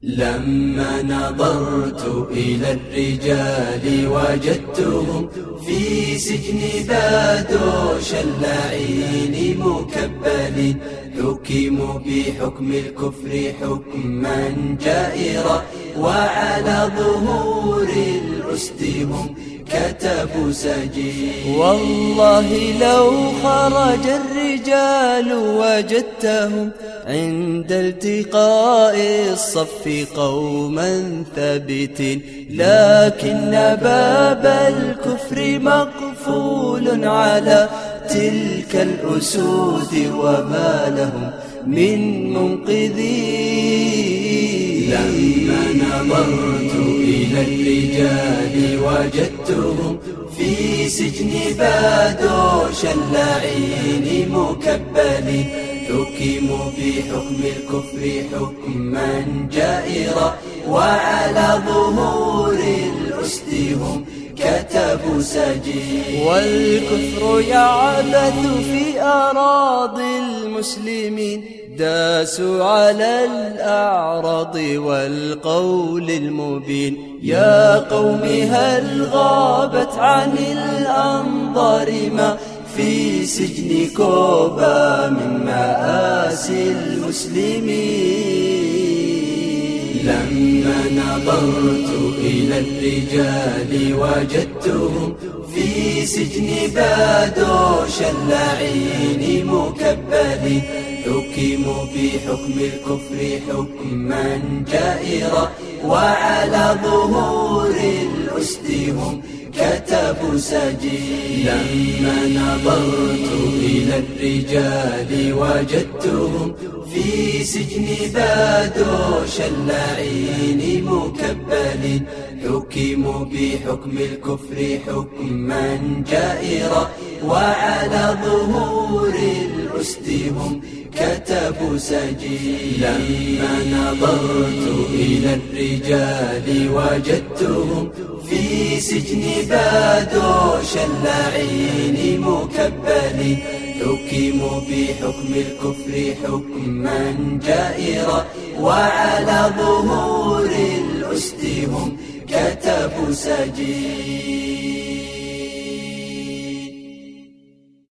لما نظرت إلى الرجال وجدتهم في سجن بادوش اللعين مكبلين، حكموا بحكم الكفر حكما جائرا، وعلى ظهور الأسد هم كتبوا سجين. والله لو خرج الرجال وجدتهم عند التقاء الصف قوما ثابتين، لكن باب الكفر مقفول على تلك الأسود وما لهم من منقذين. لما نظرت إلى الرجال وجدتهم في سجن بادوش اللعين مكبلين، حكموا بحكم الكفر حكما جائرا، وعلى ظهور الأسد هم كتبوا سجين. والكفر يعبث في أراضي المسلمين، داسوا على الأعراض والقول المبين. يا قوم هل غابت عن الأنظار ما في سجن كوبا من مآسي المسلمين؟ لما نظرت إلى الرجال وجدتهم في سجن بادوش اللعين مكبلين، حكموا بحكم الكفر حكما جائرا، وعلى ظهور الأسد هم كتبوا سجين. لما نظرت إلى الرجال وجدتهم في سجن بادوش اللعين مكبلين، حكموا بحكم الكفر حكما جائرا، وعلى ظهور الأسد هم كتبوا سجين. لما نظرت إلى الرجال وجدتهم في سجن بادوش اللعين مكبلين، حكموا بحكم الكفر حكما جائرا، وعلى ظهور الأسد هم كتبوا سجين.